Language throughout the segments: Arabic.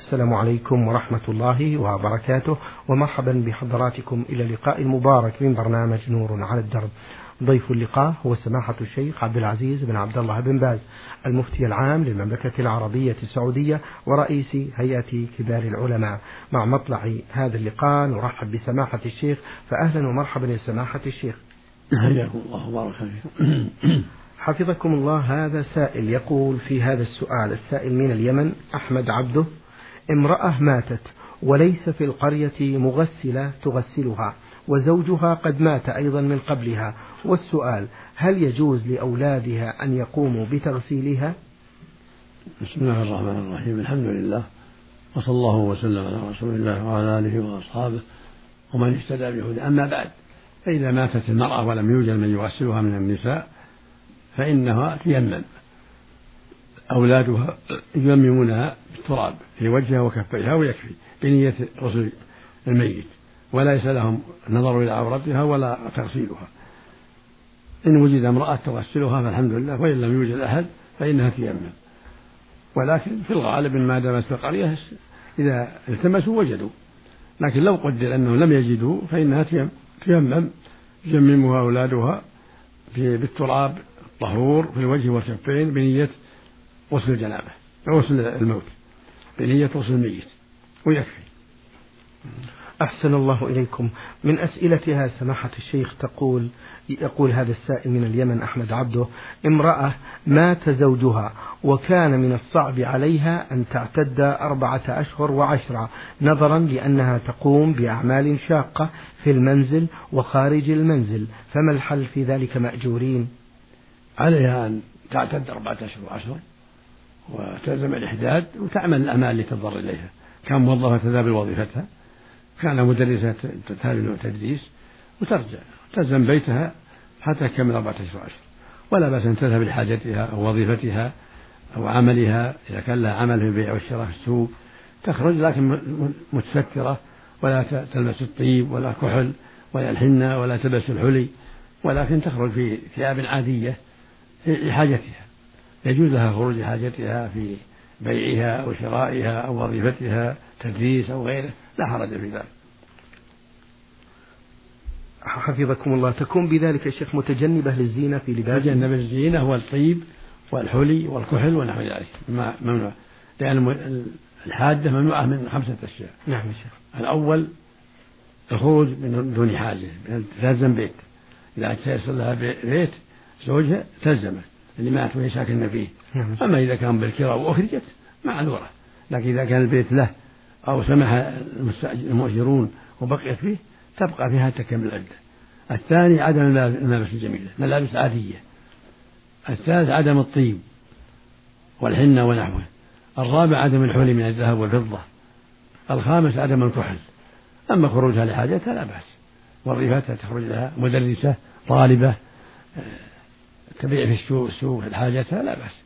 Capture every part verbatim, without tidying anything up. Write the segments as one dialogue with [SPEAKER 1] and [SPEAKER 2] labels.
[SPEAKER 1] السلام عليكم ورحمة الله وبركاته، ومرحبا بحضراتكم إلى اللقاء المبارك من برنامج نور على الدرب. ضيف اللقاء هو سماحة الشيخ عبد العزيز بن عبد الله بن باز، المفتي العام للمملكة العربية السعودية ورئيس هيئة كبار العلماء. مع مطلع هذا اللقاء نرحب بسماحة الشيخ، فأهلا ومرحبا يا سماحة الشيخ.
[SPEAKER 2] حياكم الله وبارك فيكم.
[SPEAKER 1] حفظكم الله. هذا سائل يقول في هذا السؤال، السائل من اليمن أحمد عبده: امرأة ماتت وليس في القرية مغسلة تغسلها، وزوجها قد مات أيضا من قبلها، والسؤال: هل يجوز لأولادها أن يقوموا بتغسيلها؟
[SPEAKER 2] بسم الله الرحمن الرحيم، الحمد لله، وصلى الله وسلم على رسول الله وعلى آله وأصحابه ومن اهتدى بهداه. أما بعد، فإذا ماتت المرأة ولم يوجد من يغسلها من النساء فإنها تيمم، أولادها ييممونها بالتراب في وجهها وكفيها ويكفي بنية غسل الميت، وليس لهم نظر إلى عورتها ولا تغسيلها. إن وجد امرأة تغسلها فالحمد لله، وإن لم يوجد أحد فإنها تيمم. ولكن في الغالب ما دامت في القرية إذا التمسوا وجدوا، لكن لو قدر أنهم لم يجدوا فإنها تيمم، ييممها أولادها بالتراب الطهور في الوجه والكفين بنية غسل الجنابة، غسل الموت، بنية غسل الميت ويكفي.
[SPEAKER 1] أحسن الله إليكم. من أسئلتها سماحة الشيخ تقول يقول هذا السائل من اليمن أحمد عبده: امرأة مات زوجها وكان من الصعب عليها أن تعتد أربعة أشهر وعشرة، نظرا لأنها تقوم بأعمال شاقة في المنزل وخارج المنزل، فما الحل في ذلك مأجورين؟
[SPEAKER 2] عليها أن تعتد أربعة أشهر وعشرة وتلزم الإحداد وتعمل الأعمال اللي تضر إليها. كان موظفة تذهب لوظيفتها، كان مدرسة تذهب تدريس، وترجع تلزم بيتها حتى تكمل أربعة أشهر وعشرة، ولا بأس أن تذهب لحاجتها أو وظيفتها أو عملها. إذا كان لها عمل في البيع والشراء في السوق تخرج، لكن متسترة، ولا تلبس الطيب ولا كحل ولا الحنة ولا تلبس الحلي، ولكن تخرج في ثياب عادية لحاجتها. يجوز لها خروج لحاجتها في بيعها أو شرائها أو وظيفتها تدريس أو غيره، لا حرج في ذلك.
[SPEAKER 1] حفظكم الله. تكون بذلك يا شيخ متجنبة للزينة في لباسها؟
[SPEAKER 2] تجنب الزينة والطيب والحلي والكحل ونحو ذلك ممنوع، لأن الحادة ممنوعة من خمسة أشياء.
[SPEAKER 1] نعم يا شيخ.
[SPEAKER 2] الأول الخروج من دون حاجة، تلزم بيت، إذا تيسر لها بيت زوجها تلزمه اللي مات وهي ساكنة فيه.
[SPEAKER 1] نعم.
[SPEAKER 2] أما إذا كان بالكراء وأخرجت معذورة، لكن إذا كان البيت له أو سمح المؤجرون وبقيت فيه تبقى فيها تكمل العدة. الثاني عدم الملابس الجميلة، ملابس عادية. الثالث عدم الطيب والحنة ونحوه. الرابع عدم الحلي من الذهب والفضة. الخامس عدم الكحل. أما خروجها لحاجتها لا بأس، وظيفتها تخرج لها مدرسة طالبة تبيع في السوق السوق حاجتها لا بأس.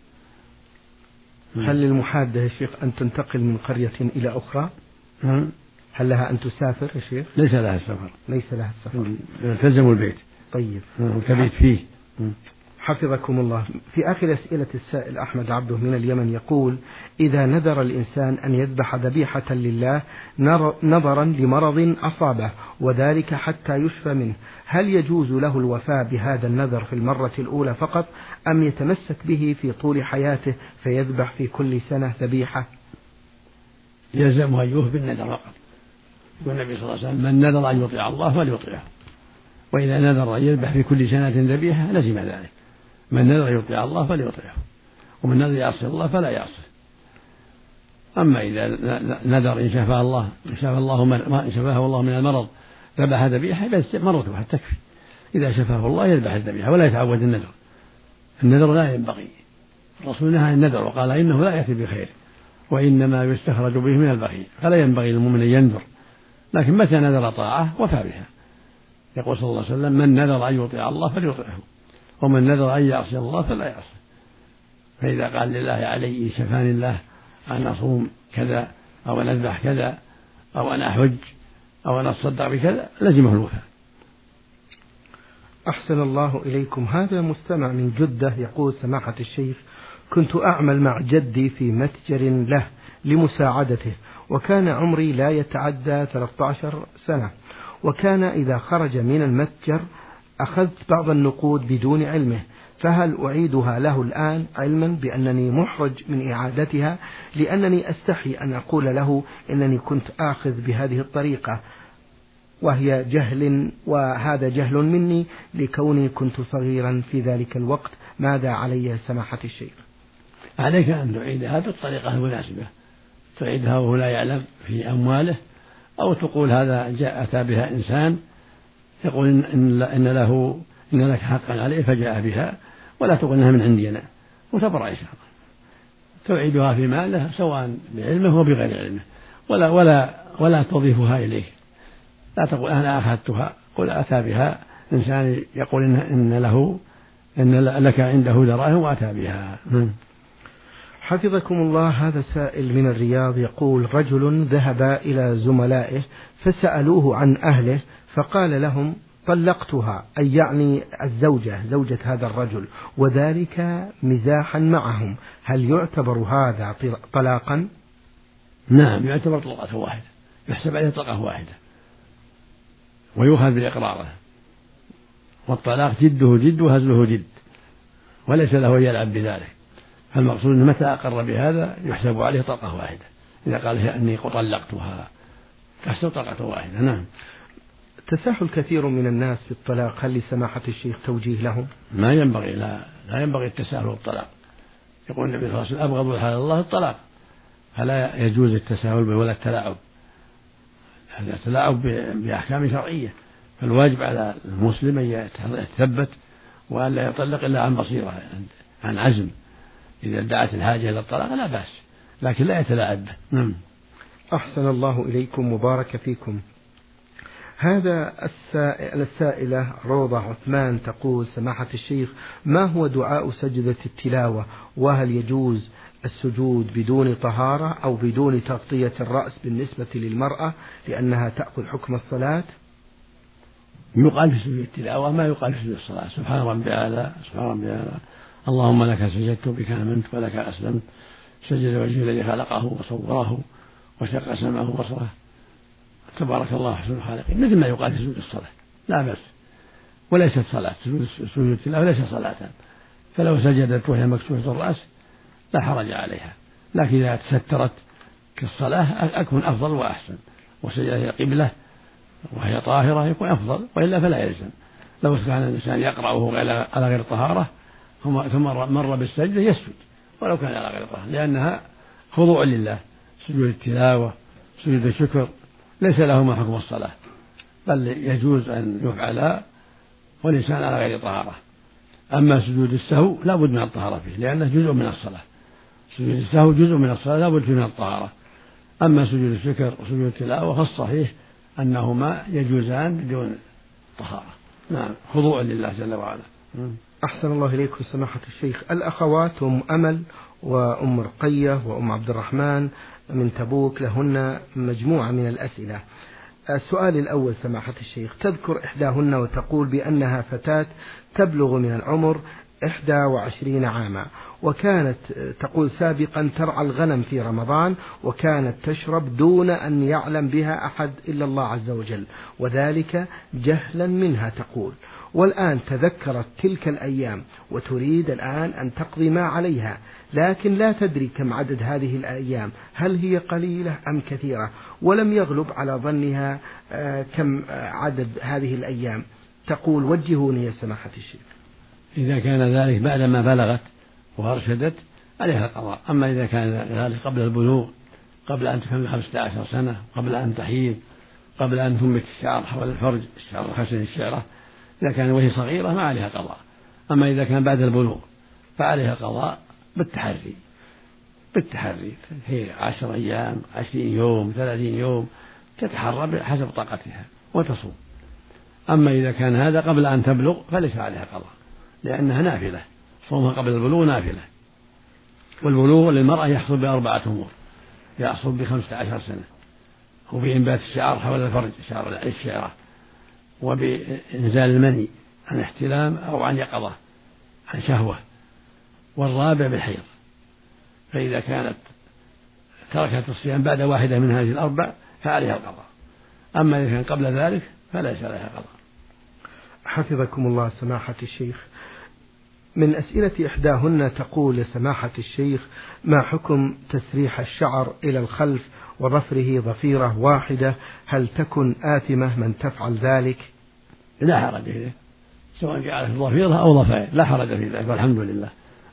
[SPEAKER 1] هل للمحادة يا شيخ أن تنتقل من قرية إلى أخرى؟ هل لها أن تسافر يا شيخ؟
[SPEAKER 2] ليس لها السفر.
[SPEAKER 1] ليس لها السفر.
[SPEAKER 2] تلزم البيت.
[SPEAKER 1] طيب.
[SPEAKER 2] وتبيت فيه.
[SPEAKER 1] حفظكم الله. في آخر أسئلة السائل أحمد عبده من اليمن يقول: إذا نذر الإنسان أن يذبح ذبيحة لله نظرا لمرض أصابه وذلك حتى يشفى منه، هل يجوز له الوفاء بهذا النذر في المرة الأولى فقط، أم يتمسك به في طول حياته فيذبح في كل سنة ذبيحة؟
[SPEAKER 2] يلزمه أن يوفي بالنذر فقط. يقول النبي صلى الله عليه وسلم: من نذر أن يطيع الله فليطيعه، وإذا نذر أن يذبح في كل سنة ذبيحة لزم ذلك. من نذر يطيع الله فليطيعه، ومن نذر يعصي الله فلا يعصي. أما إذا نذر إن شفاه الله إن شفاه الله ما إن شفاه الله من المرض ذبح ذبيحة بس مرة واحدة تكفي. إذا شفاه الله يذبح الذبيحة ولا يتعود النذر. النذر لا ينبغي، الرسول نهى النذر وقال إنه لا يأتي بخير وإنما يستخرج به من البخيل، فلا ينبغي للمؤمن أن ينذر، لكن متى نذر طاعة وفى بها. يقول صلى الله عليه وسلم: من نذر أن يطيع الله فليطيعه، ومن نذر أن يعصي الله فلا يعصي. فإذا قال لله علي شفاني الله أن أصوم كذا أو أن أذبح كذا أو أن أحج أو أن أتصدق بكذا لزمه الوفاء.
[SPEAKER 1] أحسن الله إليكم. هذا مستمع من جدة يقول: سماحة الشيخ، كنت أعمل مع جدي في متجر له لمساعدته، وكان عمري لا يتعدى ثلاثة عشر سنة، وكان إذا خرج من المتجر أخذت بعض النقود بدون علمه، فهل أعيدها له الآن علما بأنني محرج من إعادتها، لأنني أستحي أن أقول له إنني كنت آخذ بهذه الطريقة، وهي جهل، وهذا جهل مني لكوني كنت صغيرا في ذلك الوقت. ماذا علي سماحة الشيخ؟
[SPEAKER 2] عليك أن تعيدها بالطريقة المناسبة، تعيدها وهو لا يعلم في أمواله، أو تقول هذا جاء أتى بها إنسان يقول إن, إن له إن لك حقا عليه فجاء بها، ولا تقول إنها من عندنا، وتبرأ إن شاء الله. تعيدها في ماله سواء بعلمه وبغير علمه، ولا ولا ولا تضيفها إليه. لا تقول أنا أخذتها، قل أتى بها إنسان يقول إن, إن له إن لك عنده دراهم وأتى بها.
[SPEAKER 1] حفظكم الله. هذا سائل من الرياض يقول: رجل ذهب إلى زملائه فسألوه عن أهله فقال لهم طلقتها، أي يعني الزوجة زوجة هذا الرجل، وذلك مزاحا معهم، هل يعتبر هذا طلاقا؟
[SPEAKER 2] نعم، يعتبر طلقة واحدة، يحسب عليه طلقة واحدة ويؤخذ بإقراره، والطلاق جده جد وهزله جد، وليس له يلعب بذلك. فالمقصود أنه متى أقر بهذا يحسب عليه طلقة واحدة، إذا قال أني طلقتها تحسب طلقة واحدة. نعم.
[SPEAKER 1] تساهل كثير من الناس في الطلاق، هل لسماحة الشيخ توجيه لهم؟
[SPEAKER 2] ما ينبغي، لا, لا ينبغي التساهل بالطلاق. يقول النبي صلى الله عليه وسلم: أبغض الحلال الله الطلاق، فلا يجوز التساهل به ولا التلاعب، هذا تلاعب بأحكام شرعية. فالواجب على المسلم أن يتثبت وأن لا يطلق إلا عن بصيرة، عن عزم. إذا دعت الحاجة إلى الطلاق لا بأس، لكن لا يتلاعب به. نعم.
[SPEAKER 1] أحسن الله إليكم وبارك فيكم. هذا السائلة روضة عثمان تقول: سماحة الشيخ، ما هو دعاء سجدة التلاوة؟ وهل يجوز السجود بدون طهارة أو بدون تغطية الرأس بالنسبة للمرأة لأنها تأخذ حكم الصلاة؟
[SPEAKER 2] يقال في سجود التلاوة ما يقال في سجود الصلاة: سبحان ربي الأعلى، سبحان ربي الأعلى، اللهم لك سجدت بك آمنت ولك أسلمت، سجد وجهه الذي خلقه وصوره وشق سمعه وبصره، تبارك الله أحسن الخالقين، مثل ما يقال في سجود الصلاة، لا بأس. وليست صلاة، سجود التلاوة ليس صلاة، فلو سجدت وهي مكشوفة الرأس لا حرج عليها، لكن إذا تسترت كالصلاة أكون أفضل وأحسن، وسجد إلى القبلة وهي طاهرة يكون أفضل، وإلا فلا يلزم. لو كان الإنسان يقرأ وهو على غير طهارة ثم مر بالسجدة يسجد ولو كان على غير طهارة، لأنها خضوع لله. سجود التلاوة سجود الشكر ليس لهما حكم الصلاة، بل يجوز أن يفعل والإنسان على غير طهارة. أما سجود السهو لا بد من الطهارة فيه، لأنه جزء من الصلاة. سجود السهو جزء من الصلاة لا بد فيه من الطهارة. أما سجود الشكر وسجود التلاوة فالصحيح أنهما يجوزان بدون طهارة. نعم، خضوع لله جل وعلا.
[SPEAKER 1] أحسن الله إليكم سماحة الشيخ. الأخوات أم أمل وأم رقية وأم عبد الرحمن من تبوك لهن مجموعة من الأسئلة. السؤال الأول سماحة الشيخ: تذكر إحداهن وتقول بأنها فتاة تبلغ من العمر إحدى وعشرين عاما، وكانت تقول سابقا ترعى الغنم في رمضان، وكانت تشرب دون أن يعلم بها أحد إلا الله عز وجل، وذلك جهلا منها تقول، والآن تذكرت تلك الأيام وتريد الآن أن تقضي ما عليها، لكن لا تدري كم عدد هذه الأيام، هل هي قليلة أم كثيرة، ولم يغلب على ظنها كم عدد هذه الأيام. تقول: وجهوني يا سماحة الشيخ.
[SPEAKER 2] إذا كان ذلك بعدما بلغت وأرشدت عليها القضاء، أما إذا كان ذلك قبل البلوغ، قبل أن تكمل خمسة عشر سنة، قبل أن تحيض، قبل أن تنبت الشعر حول الفرج، الشعر الخشن الشعرة، إذا كان وهي صغيرة ما عليها قضاء. أما إذا كان بعد البلوغ فعليها قضاء بالتحري، بالتحري هي عشر أيام، عشرين يوم، ثلاثين يوم، تتحرى حسب طاقتها وتصوم. أما إذا كان هذا قبل أن تبلغ فليس عليها قضاء، لأنها نافلة، صومها قبل البلوغ نافلة. والبلوغ للمرأة يحصل بأربعة أمور: يحصل بخمسة عشر سنة، وبإنبات الشعر حول الفرج شعر الشعرة، وبإنزال المني عن احتلام أو عن يقظة عن شهوة، والرابع بالحيض. فإذا كانت تركت الصيام بعد واحدة من هذه الأربع فعليها القضاء، أما إذا كان قبل ذلك فليس عليها قضاء.
[SPEAKER 1] حفظكم الله سماحة الشيخ. من أسئلة إحداهن تقول سماحة الشيخ: ما حكم تسريح الشعر إلى الخلف وظفره ظفيرة واحدة؟ هل تكن آثمة من تفعل ذلك؟
[SPEAKER 2] لا حرج فيه، سواء جعلت ظفيرة أو ظفائر لا حرج في ذلك والحمد لله.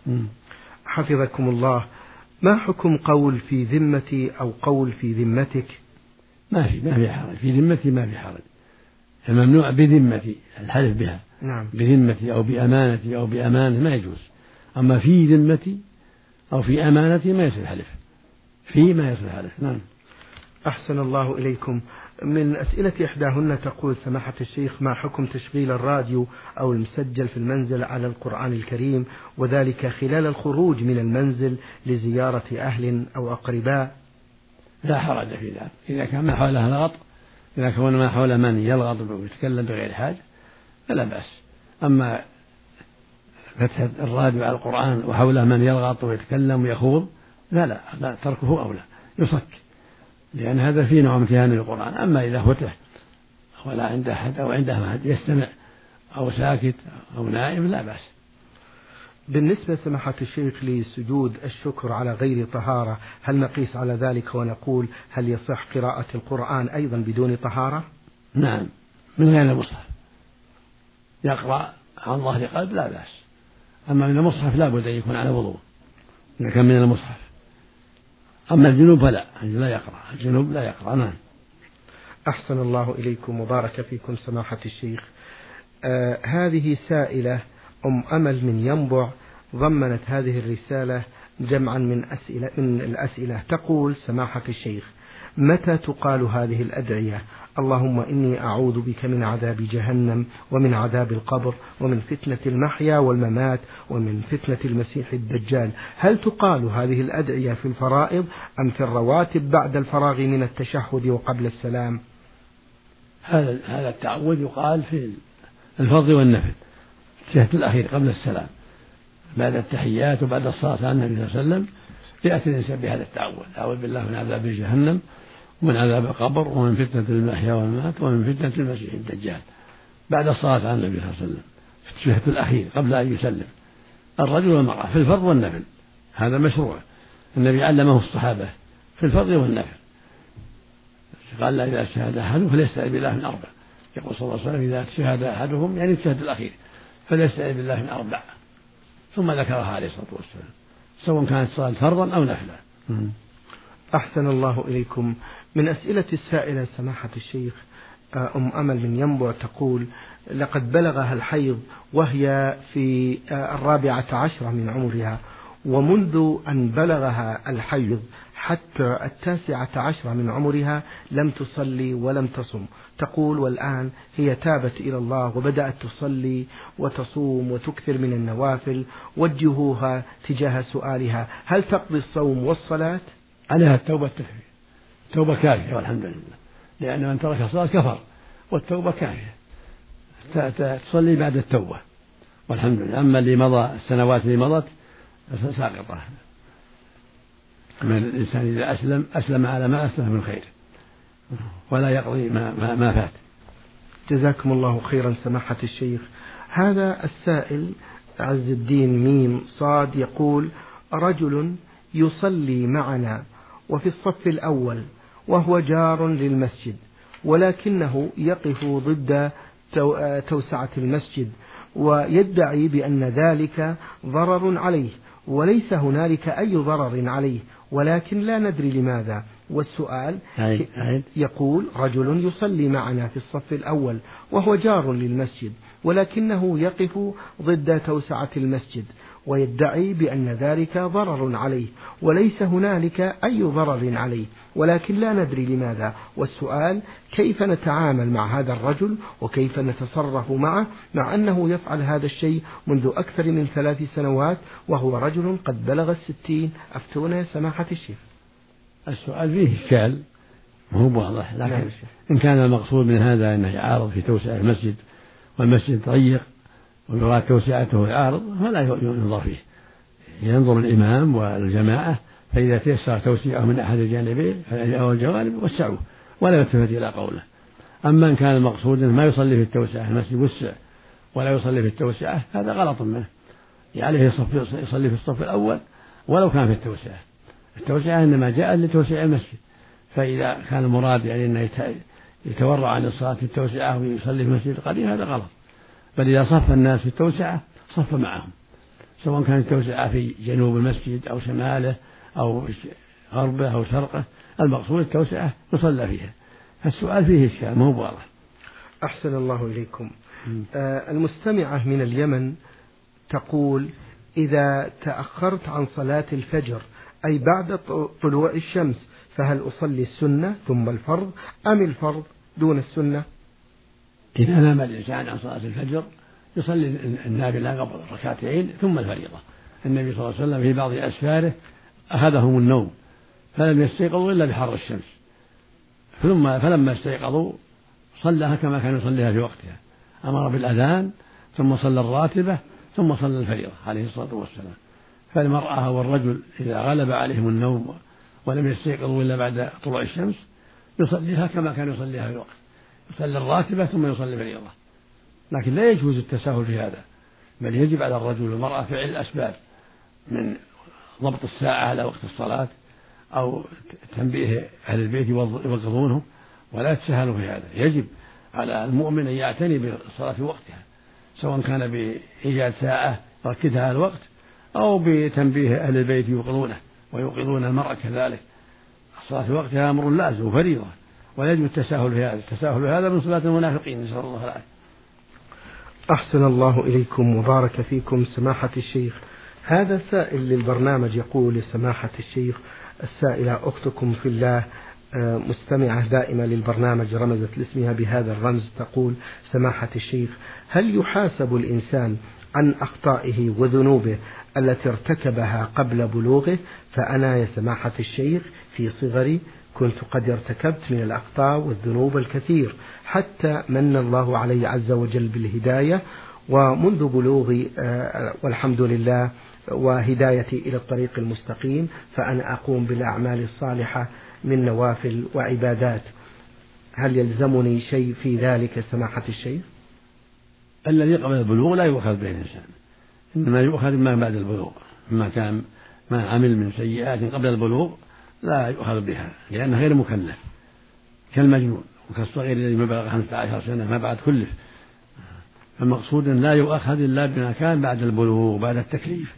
[SPEAKER 1] حفظكم الله. ما حكم قول في ذمتي أو قول في ذمتك؟
[SPEAKER 2] ما في ما في حرج، في ذمتي ما في حرج. الممنوع بذمتي الحلف بها.
[SPEAKER 1] نعم.
[SPEAKER 2] بذمتي أو بأمانتي أو بأمانة ما يجوز، أما في ذمتي أو في أمانتي ما يصير حلف، في ما يصير حلف. نعم.
[SPEAKER 1] أحسن الله إليكم. من أسئلة إحداهن تقول سماحة الشيخ: ما حكم تشغيل الراديو أو المسجل في المنزل على القرآن الكريم، وذلك خلال الخروج من المنزل لزيارة أهل أو أقرباء؟
[SPEAKER 2] لا حرج في ذلك إذا كان ما حولها لغط، إذا كان ما حول من يلغط ويتكلم بغير حاجة فلا بأس. أما فتح الراديو على القرآن وحوله من يلغط ويتكلم ويخوض لا لا, لا تركه أولى، يصك، لأن هذا فيه نوع امتهان للقرآن. أما إذا فتح ولا عنده أحد أو عنده أحد يستمع أو ساكت أو نائم لا بأس.
[SPEAKER 1] بالنسبة سماحة الشيخ لسجود الشكر على غير طهارة، هل نقيس على ذلك ونقول هل يصح قراءة القرآن أيضا بدون طهارة؟
[SPEAKER 2] نعم، من غير المصحف يقرأ عن ظهر قلب لا بأس، أما من المصحف لا بد أن يكون على وضوء إذا كان من المصحف. أما الجنوب فلا، لا يقرأ، الجنوب لا يقرأ. نعم.
[SPEAKER 1] أحسن الله إليكم وبارك فيكم سماحة الشيخ. آه هذه سائلة أم أمل من ينبع ضمنت هذه الرسالة جمعا من أسئلة من الأسئلة. تقول سماحة الشيخ: متى تقال هذه الأدعية؟ اللهم إني أعوذ بك من عذاب جهنم ومن عذاب القبر ومن فتنة المحيا والممات ومن فتنة المسيح الدجال. هل تقال هذه الأدعية في الفرائض أم في الرواتب بعد الفراغ من التشهد وقبل السلام؟
[SPEAKER 2] هذا هذا التعوذ يقال في الفرض والنفل، التشهد الأخير قبل السلام بعد التحيات وبعد الصلاة على النبي صلى الله عليه وسلم يأتي الإنسان بهذا التعوذ: أعوذ بالله من عذاب جهنم ومن عذاب القبر ومن فتنة المحيا والممات ومن فتنة المسيح الدجال، بعد الصلاة على النبي صلى الله عليه وسلم في التشهد الأخير قبل أن يسلم، الرجل والمرأة في الفرض والنفل. هذا مشروع، النبي علمه الصحابة في الفرض والنفل، قال لا إذا شهد أحدهم فليستعذ بالله من أربع، يقول صلى الله عليه وسلم: إذا شهد أحدهم يعني التشهد الأخير فليستعذ بالله من أربع، ثم ذكرها عليه الصلاة والسلام سواء كانت صلاة فرضا أو نفلا.
[SPEAKER 1] أحسن الله إليكم. من أسئلة السائلة سماحة الشيخ أم أمل من ينبع تقول: لقد بلغها الحيض وهي في الرابعة عشرة من عمرها، ومنذ أن بلغها الحيض حتى التاسعة عشرة من عمرها لم تصلي ولم تصم. تقول: والآن هي تابت إلى الله وبدأت تصلي وتصوم وتكثر من النوافل. وجهوها تجاه سؤالها: هل تقضي الصوم والصلاة؟
[SPEAKER 2] عليها التوبة التكفير، توبة كافية والحمد لله، لأن من ترك الصلاة كفر، والتوبة كافية، تصلي بعد التوبة والحمد لله. أما اللي مضى السنوات اللي مضت ساقطة، من الإنسان إذا أسلم أسلم على ما أسلم من خير ولا يقضي ما, ما, ما فات.
[SPEAKER 1] جزاكم الله خيرا سماحة الشيخ. هذا السائل عز الدين ميم صاد يقول: رجل يصلي معنا وفي الصف الأول وهو جار للمسجد، ولكنه يقف ضد توسعة المسجد ويدعي بأن ذلك ضرر عليه، وليس هنالك أي ضرر عليه، ولكن لا ندري لماذا. والسؤال يقول: رجل يصلي معنا في الصف الأول وهو جار للمسجد، ولكنه يقف ضد توسعة المسجد ويدعي بأن ذلك ضرر عليه، وليس هنالك أي ضرر عليه، ولكن لا ندري لماذا. والسؤال: كيف نتعامل مع هذا الرجل وكيف نتصرف معه مع أنه يفعل هذا الشيء منذ أكثر من ثلاث سنوات وهو رجل قد بلغ الستين؟ أفتونا يا سماحة الشيخ.
[SPEAKER 2] السؤال فيه إشكال مو واضح، لكن إن كان المقصود من هذا أنه يعارض في توسعة المسجد والمسجد ضيق ويراد توسعته يعارض فلا ينظر فيه، ينظر الإمام والجماعة فإذا تيسر توسيعه من أحد الجانبين أو الجوانب وسعوه ولا يلتفت إلى قوله. أما إن كان المقصود ما يصلي في التوسعة المسجد وسع ولا يصلي في التوسعة هذا غلط منه، عليه يصلي في الصف الأول ولو كان في التوسعة. التوسعة إنما جاء لتوسيع المسجد، فإذا كان المراد يعني أنه يتورع عن الصلاة في التوسعة ويصلي في المسجد القديم هذا غلط، بل إذا صف الناس في التوسعة صف معهم، سواء كانت التوسعة في جنوب المسجد أو شماله أو غربه أو شرقه، المقصود التوسعة يصلى فيها. السؤال فيه إشكال مو واضح.
[SPEAKER 1] أحسن الله إليكم. آه المستمعة من اليمن تقول: إذا تأخرت عن صلاة الفجر أي بعد طلوع الشمس فهل أصلي السنة ثم الفرض أم الفرض دون السنة؟
[SPEAKER 2] إذا نام الإنسان عن صلاة الفجر يصلي النافلة قبل ركعتين ثم الفريضة. النبي صلى الله عليه وسلم في بعض أسفاره أخذهم النوم فلم يستيقظوا إلا بحر الشمس، ثم فلما استيقظوا صلىها كما كان يصليها في وقتها، أمر بالأذان ثم صلى الراتبة ثم صلى الفريضة عليه الصلاة والسلام. فالمرأة والرجل إذا غلب عليهم النوم ولم يستيقظوا إلا بعد طلوع الشمس يصليها كما كان يصليها في الوقت، يصلي الراتبة ثم يصلي الفريضة. لكن لا يجوز التساهل في هذا، بل يجب على الرجل والمرأة فعل الأسباب من ضبط الساعة على وقت الصلاة أو تنبيه أهل البيت يوقظونهم، ولا يتساهلوا في هذا. يجب على المؤمن أن يعتني بالصلاة في وقتها، سواء كان بإيجاد ساعة يركزها على الوقت أو بتنبيه أهل البيت يوقظونه ويوقظون المرأة كذلك. الصلاة في وقتها أمر لازم وفريضة، ولا يجب التساهل في هذا. التساهل في هذا من صلاة المنافقين، نسأل الله العافية.
[SPEAKER 1] أحسن الله إليكم وبارك فيكم سماحة الشيخ. هذا سائل للبرنامج يقول: لسماحة الشيخ السائلة أختكم في الله مستمعة دائمة للبرنامج رمزت لاسمها بهذا الرمز، تقول: سماحة الشيخ، هل يحاسب الإنسان عن أخطائه وذنوبه التي ارتكبها قبل بلوغه؟ فأنا يا سماحة الشيخ في صغري كنت قد ارتكبت من الأخطاء والذنوب الكثير حتى من الله علي عز وجل بالهداية، ومنذ بلوغي والحمد لله وهدايتي إلى الطريق المستقيم فأنا أقوم بالأعمال الصالحة من نوافل وعبادات، هل يلزمني شيء في ذلك سماحة الشيخ؟
[SPEAKER 2] الذي قبل البلوغ لا يؤخذ به الإنسان، إنما يؤخذ ما بعد البلوغ. ما كان ما عمل من سيئات قبل البلوغ لا يؤخذ بها، لأنه غير مكلف كالمجنون وكالصغير الذي ما بلغ خمسة عشر سنة ما بعد كلف. المقصود أن لا يؤخذ إلا بما كان بعد البلوغ بعد التكليف.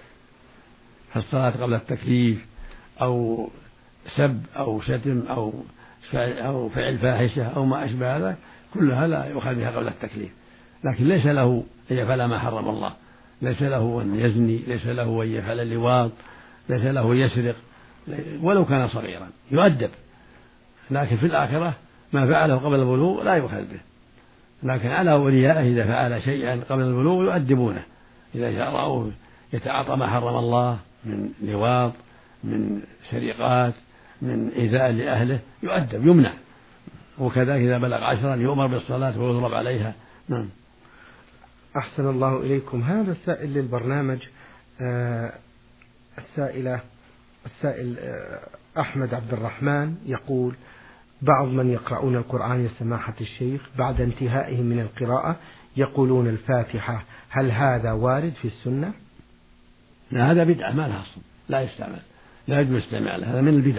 [SPEAKER 2] فالصلاة قبل التكليف أو سب أو شتم أو أو فعل فاحشة أو ما أشبه هذا كلها لا يؤخذ بها قبل التكليف. لكن ليس له أن يفعل ما حرم الله، ليس له أن يزني، ليس له أن يفعل اللواط، ليس له أن يسرق ولو كان صغيرا، يؤدب. لكن في الآخرة ما فعله قبل البلوغ لا يؤخذ به. لكن على أوليائه إذا فعل شيئا قبل البلوغ يؤدبونه، إذا رأوه يتعاطى ما حرم الله من لواط من سرقات من إيذاء لأهله يؤدب يمنع. وكذلك إذا بلغ عشرا يؤمر بالصلاة ويضرب عليها. نعم.
[SPEAKER 1] أحسن الله إليكم. هذا السائل للبرنامج آه السائلة السائل آه أحمد عبد الرحمن يقول: بعض من يقرؤون القرآن يا سماحة الشيخ بعد انتهائهم من القراءة يقولون الفاتحة، هل هذا وارد في السنة؟
[SPEAKER 2] لا، هذا بدعة ما لها أصل، لا يستعمل، لا يجوز استعماله، هذا من البدع.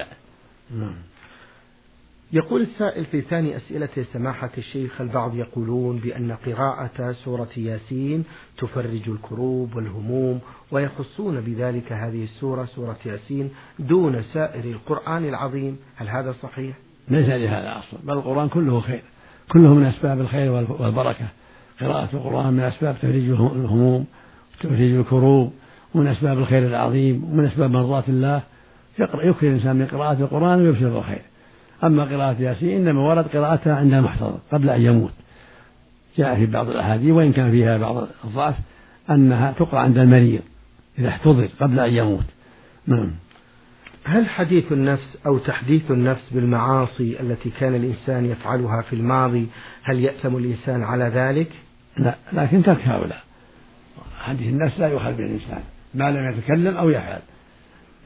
[SPEAKER 1] يقول السائل في ثاني أسئلة سماحة الشيخ: البعض يقولون بأن قراءة سورة ياسين تفرج الكروب والهموم، ويخصون بذلك هذه السورة سورة ياسين دون سائر القرآن العظيم، هل هذا صحيح؟
[SPEAKER 2] ليس لهذا أصل، بل القرآن كله خير، كله من أسباب الخير والبركة. قراءة القرآن من أسباب تفريج الهموم وتفريج الكروب، ومن أسباب الخير العظيم، ومن أسباب مرضاة الله. يكفي الإنسان من قراءة القرآن ويبشر الخير. أما قراءة ياسين إنما ورد قراءتها عند المحتضر قبل أن يموت، جاء في بعض الأحاديث وإن كان فيها بعض الضعف أنها تقرأ عند المريض إذا احتضر قبل أن يموت. نعم.
[SPEAKER 1] هل حديث النفس أو تحديث النفس بالمعاصي التي كان الإنسان يفعلها في الماضي هل يأثم الإنسان على ذلك؟
[SPEAKER 2] لا، لكن ترك هؤلاء. حديث النفس لا يؤخذ به الإنسان ما لم يتكلم أو يفعل.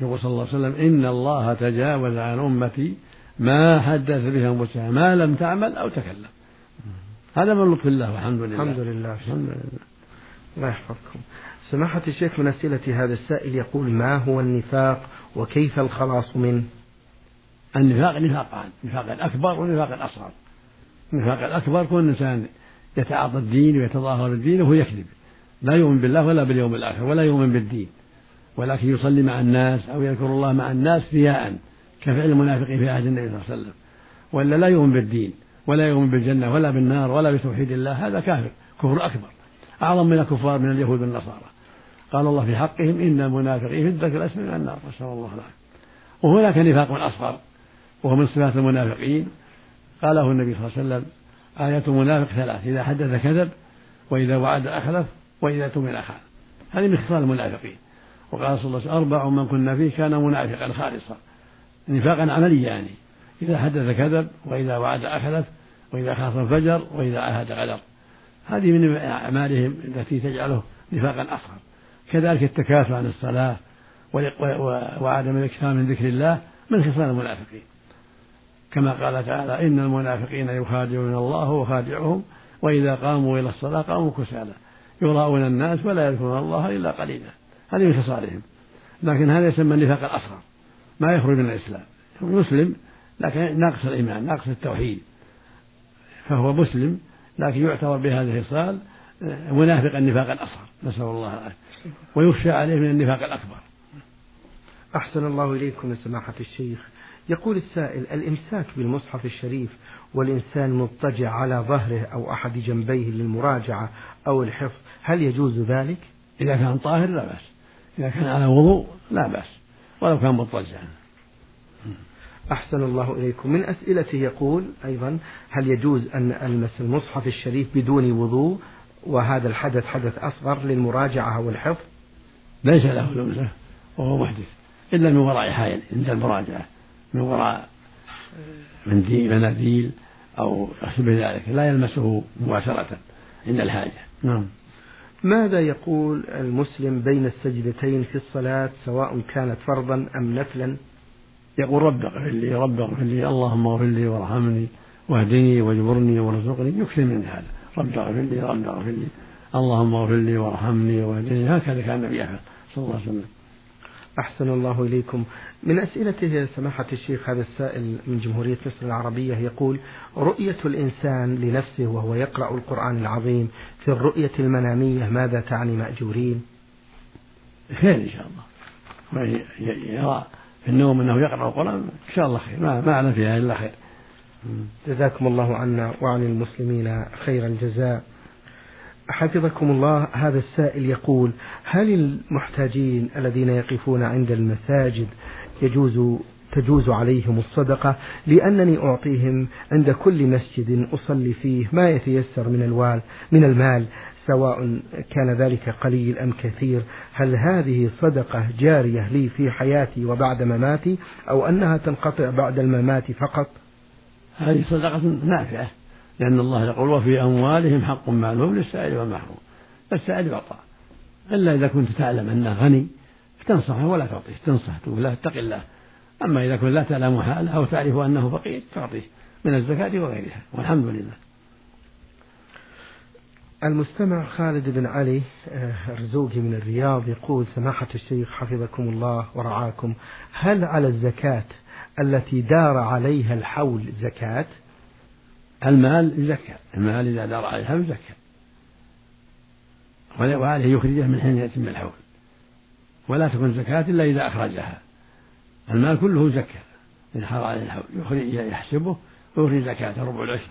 [SPEAKER 2] يقول صلى الله عليه وسلم إن الله تجاوز عن أمتي ما حدث بها أنفسها ما لم تعمل أو تكلم. هذا من لطف الله والحمد لله.
[SPEAKER 1] الحمد لله. الحمد لله. الله يحفظكم. سماحة الشيخ، من أسئلة هذا السائل يقول: ما هو النفاق وكيف الخلاص منه؟
[SPEAKER 2] النفاق نفاقان: نفاق الأكبر ونفاق الأصغر. النفاق الأكبر كون الإنسان يتعاطى الدين ويتظاهر بالدين وهو يكذب، لا يؤمن بالله ولا باليوم الآخر ولا يؤمن بالدين، ولكن يصلي مع الناس أو يذكر الله مع الناس رياء كفعل المنافقين في عهد النبي صلى الله عليه وسلم، ولا لا يؤمن بالدين ولا يؤمن بالجنة ولا بالنار ولا بتوحيد الله، هذا كافر كفر أكبر أعظم من الكفار من اليهود والنصارى. قال الله في حقهم إن المنافقين في الدرك الأسفل من النار، نسأل الله العافية. وهناك نفاق أصغر وهو من صفات المنافقين، قاله النبي صلى الله عليه وسلم: آية المنافق ثلاث: إذا حدث كذب، وإذا وعد أخلف، وإذا اؤتمن خان. هذه من خصال المنافقين. وقال صلى الله عليه وسلم: أربع من كنا فيه كان منافقا خالصا، نفاقا عمليا يعني: إذا حدث كذب، وإذا وعد أخلف، وإذا خاصم فجر، وإذا عاهد غدر. هذه من أعمالهم التي تجعله نفاقا أصغر. كذلك التكاسل عن الصلاة وعدم الإكثار من ذكر الله من خصال المنافقين، كما قال تعالى: إن المنافقين يخادعون الله وخادعهم وإذا قاموا إلى الصلاة قاموا كسالى يراءون الناس ولا يذكرون الله إلا قليلا. هذه من خصالهم. لكن هذا يسمى النفاق الأصغر، ما يخرج من الإسلام، مسلم لكن ناقص الإيمان ناقص التوحيد، فهو مسلم لكن يعتبر بهذه الخصال منافق النفاق الأصغر، نسأل الله العافية، ويخشى عليه من النفاق الأكبر.
[SPEAKER 1] أحسن الله إليكم يا سماحة الشيخ. يقول السائل: الإمساك بالمصحف الشريف والإنسان مضطجع على ظهره أو أحد جنبيه للمراجعة أو الحفظ، هل يجوز ذلك؟
[SPEAKER 2] إذا كان طاهر لا بأس، إذا كان على وضوء لا بأس، ولو كان مضطجعا.
[SPEAKER 1] أحسن الله إليكم. من أسئلته يقول أيضا: هل يجوز أن ألمس المصحف الشريف بدون وضوء وهذا الحدث حدث أصغر للمراجعة أو الحفظ؟
[SPEAKER 2] ليس له لمسه وهو محدث إلا من وراء حائل عند المراجعة، من وراء مناديل أو شبه ذلك، لا يلمسه مباشرة عند الحاجة. نعم.
[SPEAKER 1] ماذا يقول المسلم بين السجدتين في الصلاة سواء كانت فرضا أم نفلا؟
[SPEAKER 2] يقول: رب اغفر لي رب اغفر لي اللهم اغفر لي وارحمني واهدني واجبرني وارزقني، يكثر من هذا: رب اغفر لي رب اغفر لي اللهم اغفر لي وارحمني واهدني. هكذا كان النبي صلى الله عليه وسلم.
[SPEAKER 1] أحسن الله إليكم. من أسئلته سماحة الشيخ هذا السائل من جمهورية مصر العربية يقول: رؤية الإنسان لنفسه وهو يقرأ القرآن العظيم في الرؤية المنامية ماذا تعني مأجورين؟
[SPEAKER 2] خير إن شاء الله، يرى في النوم أنه يقرأ القرآن إن شاء الله خير، ما معنى فيها إلا خير.
[SPEAKER 1] جزاكم الله عنا وعن المسلمين خير الجزاء. حفظكم الله. هذا السائل يقول: هل المحتاجين الذين يقفون عند المساجد يجوز تجوز عليهم الصدقة، لأنني أعطيهم عند كل مسجد أصلي فيه ما يتيسر من الوال من المال سواء كان ذلك قليل أم كثير، هل هذه صدقة جارية لي في حياتي وبعد مماتي أو أنها تنقطع بعد الممات فقط؟
[SPEAKER 2] هذه صدقة نافعة، لأن الله يقول: وفي أموالهم حق معلوم للسائل والمحروم. السائل يعطى، إلا إذا كنت تعلم أنه غني فتنصحه ولا تعطيه، تنصح تقول له اتق الله. أما إذا كنت لا تعلم حاله أو تعرف أنه فقير تعطيه من الزكاة وغيرها، والحمد لله.
[SPEAKER 1] المستمع خالد بن علي رزوقي من الرياض يقول: سماحة الشيخ حفظكم الله ورعاكم، هل على الزكاة التي دار عليها الحول زكاة؟
[SPEAKER 2] المال يزكى، المال إذا دار عليه الحول يزكى، وعليه يخرجه من حين يتم الحول، ولا تكون زكاة إلا إذا أخرجها. المال كله زكى إن حار عليه الحول، يخرج يحسبه ويخرج زكاة ربع العشر.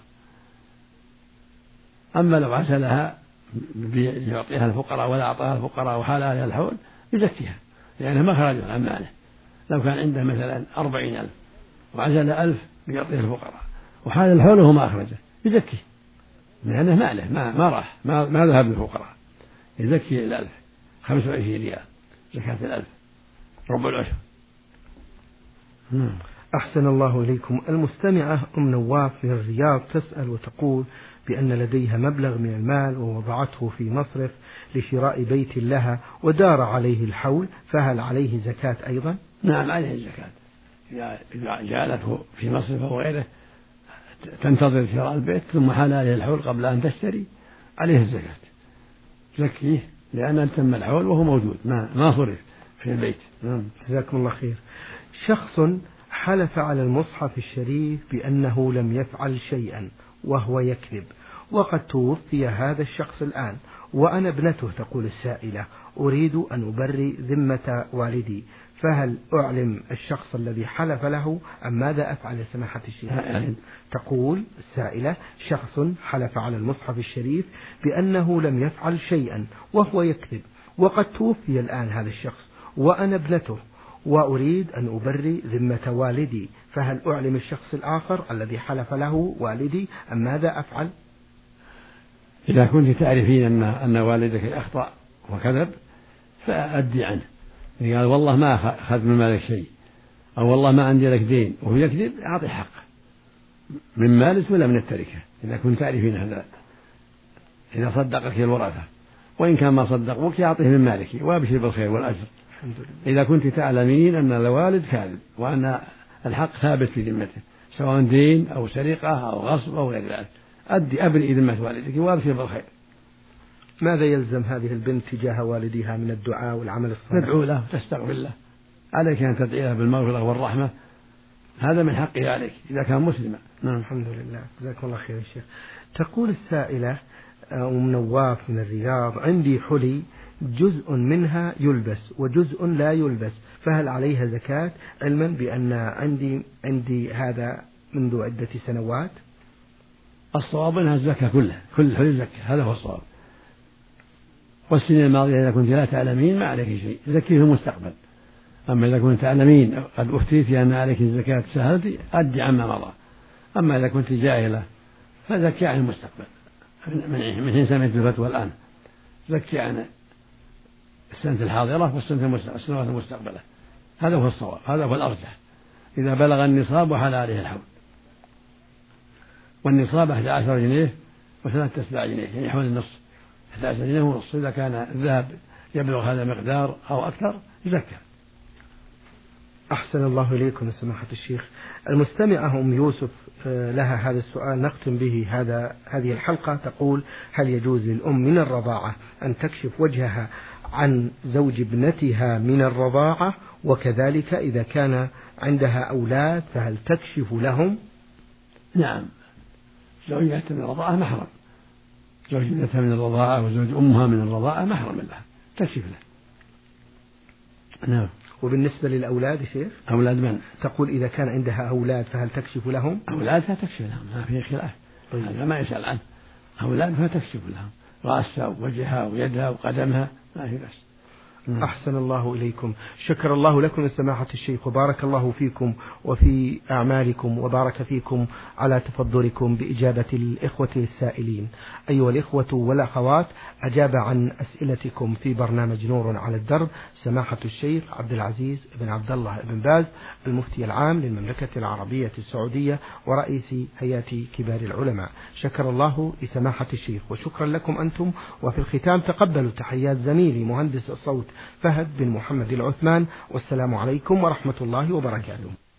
[SPEAKER 2] أما لو عسلها يعطيها الفقراء ولا أعطاها الفقراء وحال عليها الحول يزكيها، لأنها ما خرجت عن ماله. لو كان عنده مثلا أربعين ألف وعزل ألف يعطيها الفقراء وحال الحول وهو ما أخرجه يزكي، لأنه ماله ما, ما راح ما, ما ذهب للفقراء، يزكي الألف خمسة وعشرين ريال زكاة الألف ربع العشر.
[SPEAKER 1] أحسن الله إليكم. المستمعة أم نواف من الرياض تسأل وتقول بأن لديها مبلغ من المال ووضعته في مصرف لشراء بيت لها ودار عليه الحول، فهل عليه زكاة أيضا؟
[SPEAKER 2] نعم عليه الزكاة، إذا جعلته في مصرف أو غيره تنتظر شراء البيت ثم حال عليه الحول قبل أن تشتري عليه الزكاة، زكيه لأن تم الحول وهو موجود ما ما صرف في البيت.
[SPEAKER 1] جزاكم الله خير. شخص حلف على المصحف الشريف بأنه لم يفعل شيئا وهو يكذب، وقد توفي هذا الشخص الآن وأنا ابنته، تقول السائلة، أريد أن أبري ذمة والدي، فهل أعلم الشخص الذي حلف له أم ماذا أفعل يا سماحة الشيخ؟ تقول السائلة: شخص حلف على المصحف الشريف بأنه لم يفعل شيئا وهو يكذب، وقد توفي الآن هذا الشخص وأنا ابنته، وأريد أن أبري ذمة والدي، فهل أعلم الشخص الآخر الذي حلف له والدي أم ماذا أفعل؟
[SPEAKER 2] إذا كنت تعرفين أن أن والدك أخطأ وكذب فأدي عنه، إذا قال والله ما أخذ من مالك شيء أو والله ما عندي لك دين وهو يكذب أعطي حق من مالك ولا من التركة، إذا كنت تعرفين هذا، إذا صدقك الورثة، وإن كان ما صدقوك يعطيه من مالك وابشر بالخير والأجر. إذا كنت تعلمين أن الوالد كاذب وأن الحق ثابت في ذمته سواء دين أو سرقة أو غصب أو غير ذلك، أدي أبرئ ذمة والدك وابشر بالخير.
[SPEAKER 1] ماذا يلزم هذه البنت تجاه والدها من الدعاء والعمل الصالح؟
[SPEAKER 2] تدعو له وتستغفر له، عليك أن تدعي له بالمغفرة والرحمة، هذا من حقه عليك إذا كان مسلما.
[SPEAKER 1] نعم الحمد لله، جزاكم الله خير يا شيخ. تقول السائلة أم نواف من الرياض: عندي حلي جزء منها يلبس وجزء لا يلبس، فهل عليها زكاة علما بأن عندي عندي هذا منذ عدة سنوات؟
[SPEAKER 2] الصواب أنها الزكاة كلها، كل حلي زكاة، هذا هو الصواب. والسنين الماضية إذا كنت لا تعلمين ما عليك شيء، زكيه في المستقبل. أما إذا كنت تعلمين قد أفتيت أن عليك الزكاة سهلتي أدي عما مضى. أما إذا كنت جاهلة فزكي عن المستقبل، من حين سمعت الفتوى الآن زكي عن السنة الحاضرة والسنوات المستقبلة، هذا هو الصواب، هذا هو الأرجح. إذا بلغ النصاب وحال عليه الحول، والنصاب أحد عشر جنيه وثلاثة أسباع جنيه، يعني حول النصف، أحد عشر جنيه ونصف. إذا كان الذهب يبلغ هذا المقدار أو أكثر زكى.
[SPEAKER 1] أحسن الله إليكم يا سماحة الشيخ. المستمعة أم يوسف لها هذا السؤال نختم به هذا هذه الحلقة، تقول: هل يجوز للأم من الرضاعة أن تكشف وجهها عن زوج ابنتها من الرضاعة؟ وكذلك إذا كان عندها أولاد فهل تكشف لهم؟
[SPEAKER 2] نعم، زوجها من الرضاعة محرم، زوج ابنتها من الرضاعة وزوج أمها من الرضاعة محرم لها، تكشف له. نعم.
[SPEAKER 1] وبالنسبة للأولاد شيخ؟
[SPEAKER 2] أولاد من؟
[SPEAKER 1] تقول إذا كان عندها أولاد فهل تكشف لهم؟
[SPEAKER 2] أولادها تكشف لهم، ما فيه خلاف، هذا ما يسأل عنه. أولادها تكشف لهم رأسها ووجهها ويدها وقدمها، ما في بس.
[SPEAKER 1] أحسن الله إليكم. شكر الله لكم سماحة الشيخ، وبارك الله فيكم وفي أعمالكم، وبارك فيكم على تفضلكم بإجابة الإخوة السائلين. أيها الإخوة والأخوات، أجاب عن أسئلتكم في برنامج نور على الدرب سماحة الشيخ عبد العزيز بن عبد الله بن باز، المفتي العام للمملكة العربية السعودية ورئيس هيئة كبار العلماء. شكر الله لسماحة الشيخ، وشكرا لكم أنتم. وفي الختام تقبلوا تحيات زميلي مهندس الصوت فهد بن محمد العثمان، والسلام عليكم ورحمة الله وبركاته.